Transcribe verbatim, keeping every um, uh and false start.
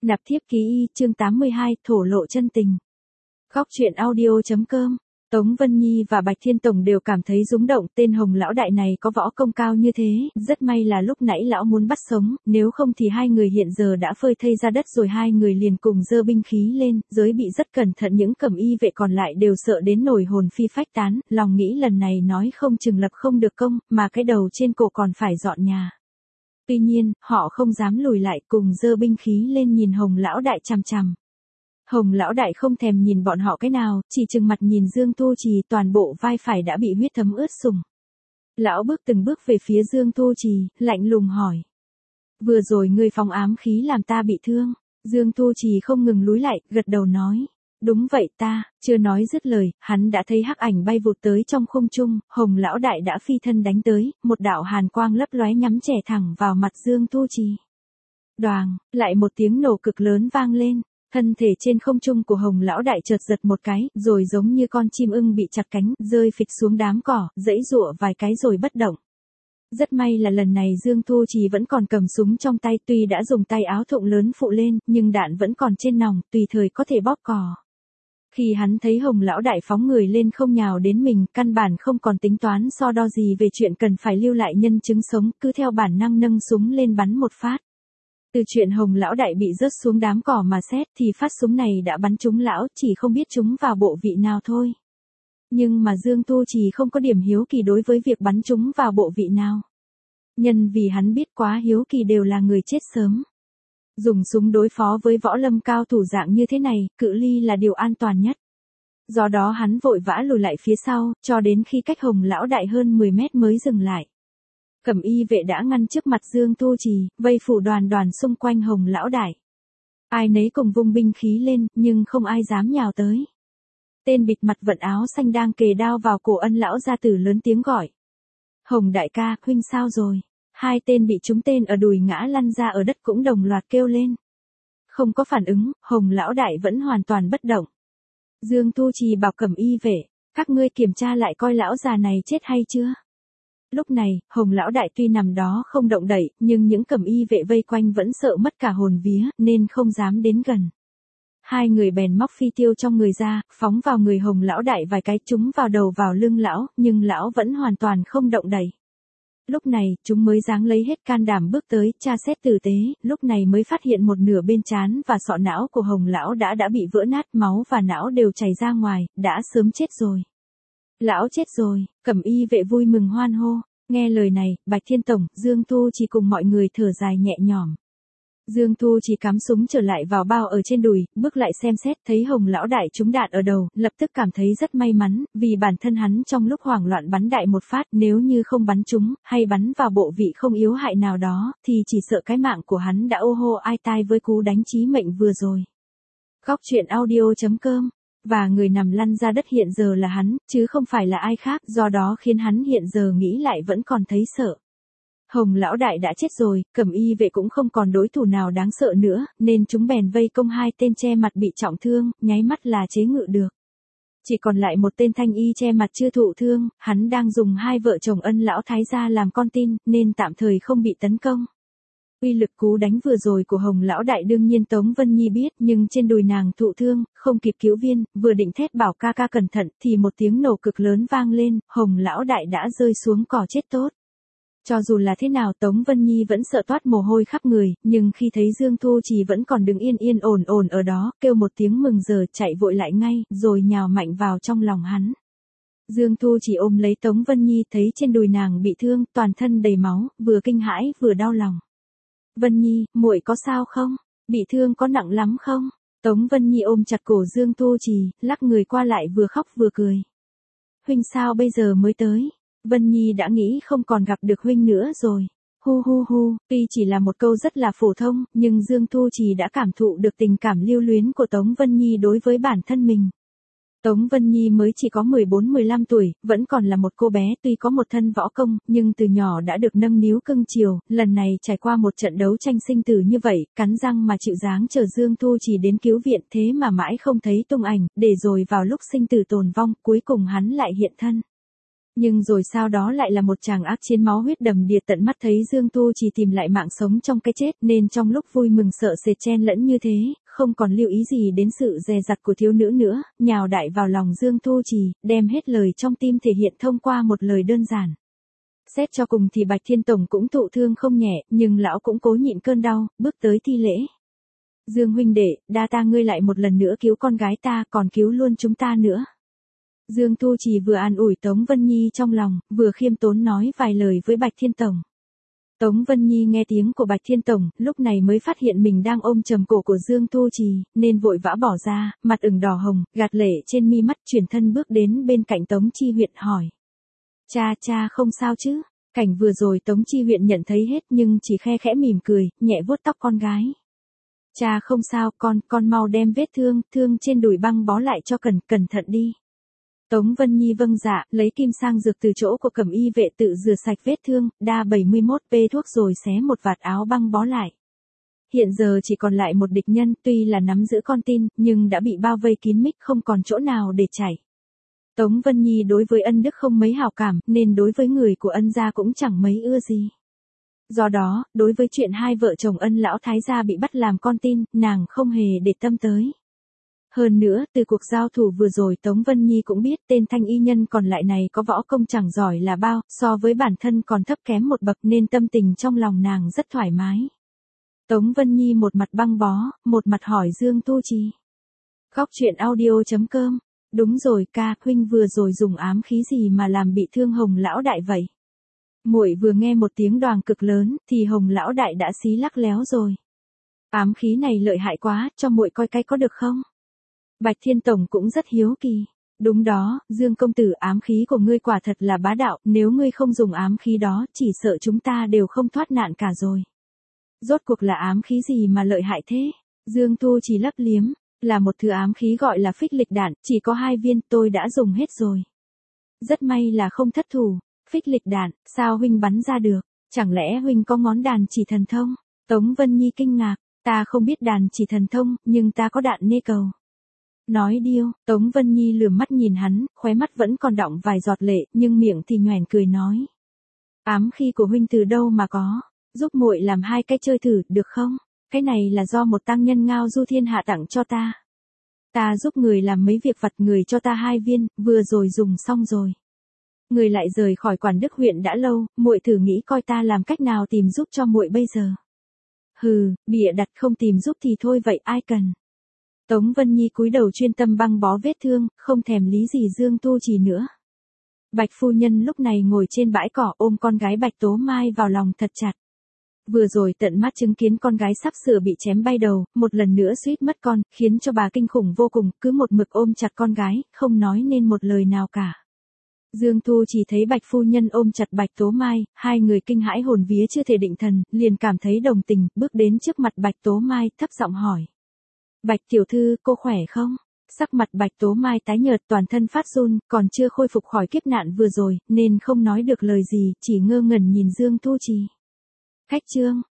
Nạp thiếp ký y, chương tám mươi hai, thổ lộ chân tình. Góc truyện audio.com. Tống Vân Nhi và Bạch Thiên Tổng đều cảm thấy rúng động, tên Hồng lão đại này có võ công cao như thế, rất may là lúc nãy lão muốn bắt sống, nếu không thì hai người hiện giờ đã phơi thây ra đất rồi. Hai người liền cùng giơ binh khí lên, giới bị rất cẩn thận, những cẩm y vệ còn lại đều sợ đến nổi hồn phi phách tán, lòng nghĩ lần này nói không chừng lập không được công, mà cái đầu trên cổ còn phải dọn nhà. Tuy nhiên, họ không dám lùi lại, cùng giơ binh khí lên nhìn Hồng lão đại chằm chằm. Hồng lão đại không thèm nhìn bọn họ cái nào, chỉ trừng mặt nhìn Dương Tu Trì, toàn bộ vai phải đã bị huyết thấm ướt sũng. Lão bước từng bước về phía Dương Tu Trì, lạnh lùng hỏi: "Vừa rồi ngươi phóng ám khí làm ta bị thương?" Dương Tu Trì không ngừng lùi lại, gật đầu nói: "Đúng vậy ta." Chưa nói dứt lời, hắn đã thấy hắc ảnh bay vụt tới trong không trung, Hồng lão đại đã phi thân đánh tới, một đạo hàn quang lấp lóe nhắm chẻ thẳng vào mặt Dương Tu Trì. Đoàng, lại một tiếng nổ cực lớn vang lên. Thân thể trên không trung của Hồng lão đại chợt giật một cái, rồi giống như con chim ưng bị chặt cánh, rơi phịch xuống đám cỏ, giãy giụa vài cái rồi bất động. Rất may là lần này Dương Tu Trì vẫn còn cầm súng trong tay, tuy đã dùng tay áo thụng lớn phụ lên, nhưng đạn vẫn còn trên nòng, tùy thời có thể bóp cò. Khi hắn thấy Hồng lão đại phóng người lên không nhào đến mình, căn bản không còn tính toán so đo gì về chuyện cần phải lưu lại nhân chứng sống, cứ theo bản năng nâng súng lên bắn một phát. Từ chuyện Hồng lão đại bị rớt xuống đám cỏ mà xét thì phát súng này đã bắn trúng lão, chỉ không biết trúng vào bộ vị nào thôi. Nhưng mà Dương Tu Trì không có điểm hiếu kỳ đối với việc bắn trúng vào bộ vị nào. Nhân vì hắn biết quá hiếu kỳ đều là người chết sớm. Dùng súng đối phó với võ lâm cao thủ dạng như thế này, cự ly là điều an toàn nhất. Do đó hắn vội vã lùi lại phía sau, cho đến khi cách Hồng lão đại hơn mười mét mới dừng lại. Cẩm y vệ đã ngăn trước mặt Dương Tu Trì, vây phủ đoàn đoàn xung quanh Hồng lão đại. Ai nấy cùng vung binh khí lên, nhưng không ai dám nhào tới. Tên bịt mặt vận áo xanh đang kề đao vào cổ Ân lão gia tử lớn tiếng gọi: "Hồng đại ca, huynh sao rồi?" Hai tên bị trúng tên ở đùi ngã lăn ra ở đất cũng đồng loạt kêu lên. Không có phản ứng, Hồng lão đại vẫn hoàn toàn bất động. Dương Tu Trì bảo cẩm y vệ: "Các ngươi kiểm tra lại coi lão già này chết hay chưa." Lúc này, Hồng lão đại tuy nằm đó không động đậy, nhưng những cẩm y vệ vây quanh vẫn sợ mất cả hồn vía, nên không dám đến gần. Hai người bèn móc phi tiêu trong người ra, phóng vào người Hồng lão đại vài cái, trúng vào đầu vào lưng lão, nhưng lão vẫn hoàn toàn không động đậy. Lúc này, chúng mới dáng lấy hết can đảm bước tới, tra xét tử tế, lúc này mới phát hiện một nửa bên trán và sọ não của Hồng lão đã đã bị vỡ nát, máu và não đều chảy ra ngoài, đã sớm chết rồi. "Lão chết rồi!" Cẩm y vệ vui mừng hoan hô. Nghe lời này, Bạch Thiên Tổng, Dương Tu Trì cùng mọi người thở dài nhẹ nhõm. Dương Tu Trì cắm súng trở lại vào bao ở trên đùi, bước lại xem xét, thấy Hồng lão đại trúng đạn ở đầu, lập tức cảm thấy rất may mắn, vì bản thân hắn trong lúc hoảng loạn bắn đại một phát, nếu như không bắn trúng, hay bắn vào bộ vị không yếu hại nào đó, thì chỉ sợ cái mạng của hắn đã ô hô ai tai với cú đánh chí mệnh vừa rồi. Góc truyện audio.com. Và người nằm lăn ra đất hiện giờ là hắn, chứ không phải là ai khác, do đó khiến hắn hiện giờ nghĩ lại vẫn còn thấy sợ. Hồng lão đại đã chết rồi, cẩm y vệ cũng không còn đối thủ nào đáng sợ nữa, nên chúng bèn vây công hai tên che mặt bị trọng thương, nháy mắt là chế ngự được. Chỉ còn lại một tên thanh y che mặt chưa thụ thương, hắn đang dùng hai vợ chồng Ân lão thái gia làm con tin, nên tạm thời không bị tấn công. Uy lực cú đánh vừa rồi của Hồng lão đại đương nhiên Tống Vân Nhi biết, nhưng trên đùi nàng thụ thương, không kịp cứu viên, vừa định thét bảo ca ca cẩn thận, thì một tiếng nổ cực lớn vang lên, Hồng lão đại đã rơi xuống cỏ chết tốt. Cho dù là thế nào Tống Vân Nhi vẫn sợ toát mồ hôi khắp người, nhưng khi thấy Dương Tu Trì vẫn còn đứng yên yên ổn ổn ở đó, kêu một tiếng mừng giờ chạy vội lại ngay, rồi nhào mạnh vào trong lòng hắn. Dương Tu Trì ôm lấy Tống Vân Nhi, thấy trên đùi nàng bị thương, toàn thân đầy máu, vừa kinh hãi vừa đau lòng. "Vân Nhi, muội có sao không? Bị thương có nặng lắm không?" Tống Vân Nhi ôm chặt cổ Dương Tu Trì, lắc người qua lại vừa khóc vừa cười. "Huynh sao bây giờ mới tới? Vân Nhi đã nghĩ không còn gặp được huynh nữa rồi." Hu hu hu, tuy chỉ là một câu rất là phổ thông, nhưng Dương Tu Trì đã cảm thụ được tình cảm lưu luyến của Tống Vân Nhi đối với bản thân mình. Tống Vân Nhi mới chỉ có mười bốn mười lăm tuổi, vẫn còn là một cô bé, tuy có một thân võ công, nhưng từ nhỏ đã được nâng niu cưng chiều, lần này trải qua một trận đấu tranh sinh tử như vậy, cắn răng mà chịu dáng chờ Dương Tu Trì đến cứu viện, thế mà mãi không thấy tung ảnh, để rồi vào lúc sinh tử tồn vong, cuối cùng hắn lại hiện thân. Nhưng rồi sau đó lại là một tràng ác chiến máu huyết đầm đìa, tận mắt thấy Dương Tu Trì tìm lại mạng sống trong cái chết, nên trong lúc vui mừng sợ sệt chen lẫn như thế, không còn lưu ý gì đến sự dè dặt của thiếu nữ nữa, nhào đại vào lòng Dương Tu Trì, đem hết lời trong tim thể hiện thông qua một lời đơn giản. Xét cho cùng thì Bạch Thiên Tổng cũng thụ thương không nhẹ, nhưng lão cũng cố nhịn cơn đau, bước tới thi lễ. Dương huynh đệ, đa ta ngươi lại một lần nữa cứu con gái ta, còn cứu luôn chúng ta nữa. Dương Tu Trì vừa an ủi Tống Vân Nhi trong lòng, vừa khiêm tốn nói vài lời với Bạch Thiên Tổng. Tống Vân Nhi nghe tiếng của Bạch Thiên Tổng, lúc này mới phát hiện mình đang ôm chầm cổ của Dương Tu Trì, nên vội vã bỏ ra, mặt ửng đỏ hồng, gạt lệ trên mi mắt, chuyển thân bước đến bên cạnh Tống Chi Huyện hỏi. Cha cha không sao chứ? Cảnh vừa rồi Tống Chi Huyện nhận thấy hết nhưng chỉ khe khẽ mỉm cười, nhẹ vuốt tóc con gái. Cha không sao, con, con mau đem vết thương, thương trên đùi băng bó lại cho cẩn, cẩn thận đi. Tống Vân Nhi vâng dạ, lấy kim sang dược từ chỗ của cẩm y vệ tự rửa sạch vết thương, đa bảy mươi mốt p thuốc rồi xé một vạt áo băng bó lại. Hiện giờ chỉ còn lại một địch nhân, tuy là nắm giữ con tin, nhưng đã bị bao vây kín mít, không còn chỗ nào để chạy. Tống Vân Nhi đối với ân đức không mấy hảo cảm, nên đối với người của ân gia cũng chẳng mấy ưa gì. Do đó, đối với chuyện hai vợ chồng ân lão thái gia bị bắt làm con tin, nàng không hề để tâm tới. Hơn nữa, từ cuộc giao thủ vừa rồi Tống Vân Nhi cũng biết tên thanh y nhân còn lại này có võ công chẳng giỏi là bao, so với bản thân còn thấp kém một bậc nên tâm tình trong lòng nàng rất thoải mái. Tống Vân Nhi một mặt băng bó, một mặt hỏi Dương Tu Trì. Góc truyện audio chấm com. Đúng rồi ca, huynh vừa rồi dùng ám khí gì mà làm bị thương Hồng lão đại vậy? Muội vừa nghe một tiếng đoàng cực lớn, thì Hồng lão đại đã xí lắc léo rồi. Ám khí này lợi hại quá, cho muội coi cái có được không? Bạch Thiên Tổng cũng rất hiếu kỳ. Đúng đó, Dương công tử, ám khí của ngươi quả thật là bá đạo, nếu ngươi không dùng ám khí đó, chỉ sợ chúng ta đều không thoát nạn cả rồi. Rốt cuộc là ám khí gì mà lợi hại thế? Dương Tu Trì lấp liếm, là một thứ ám khí gọi là phích lịch đạn, chỉ có hai viên, tôi đã dùng hết rồi. Rất may là không thất thủ. Phích lịch đạn, sao huynh bắn ra được? Chẳng lẽ huynh có ngón đàn chỉ thần thông? Tống Vân Nhi kinh ngạc, ta không biết đàn chỉ thần thông, nhưng ta có đạn nê cầu. Nói điêu, Tống Vân Nhi lườm mắt nhìn hắn, khóe mắt vẫn còn đọng vài giọt lệ, nhưng miệng thì nhoẻn cười nói. Ám khí của huynh từ đâu mà có? Giúp muội làm hai cái chơi thử, được không? Cái này là do một tăng nhân Ngao Du Thiên hạ tặng cho ta. Ta giúp người làm mấy việc vặt, người cho ta hai viên, vừa rồi dùng xong rồi. Người lại rời khỏi Quản Đức huyện đã lâu, muội thử nghĩ coi ta làm cách nào tìm giúp cho muội bây giờ. Hừ, bịa đặt không tìm giúp thì thôi vậy ai cần. Tống Vân Nhi cúi đầu chuyên tâm băng bó vết thương, không thèm lý gì Dương Tu Trì nữa. Bạch phu nhân lúc này ngồi trên bãi cỏ ôm con gái Bạch Tố Mai vào lòng thật chặt. Vừa rồi tận mắt chứng kiến con gái sắp sửa bị chém bay đầu, một lần nữa suýt mất con, khiến cho bà kinh khủng vô cùng, cứ một mực ôm chặt con gái, không nói nên một lời nào cả. Dương Tu chỉ thấy Bạch phu nhân ôm chặt Bạch Tố Mai, hai người kinh hãi hồn vía chưa thể định thần, liền cảm thấy đồng tình, bước đến trước mặt Bạch Tố Mai, thấp giọng hỏi. Bạch tiểu thư, cô khỏe không? Sắc mặt Bạch Tố Mai tái nhợt, toàn thân phát run, còn chưa khôi phục khỏi kiếp nạn vừa rồi, nên không nói được lời gì, chỉ ngơ ngẩn nhìn Dương Tu Trì. Khách trương,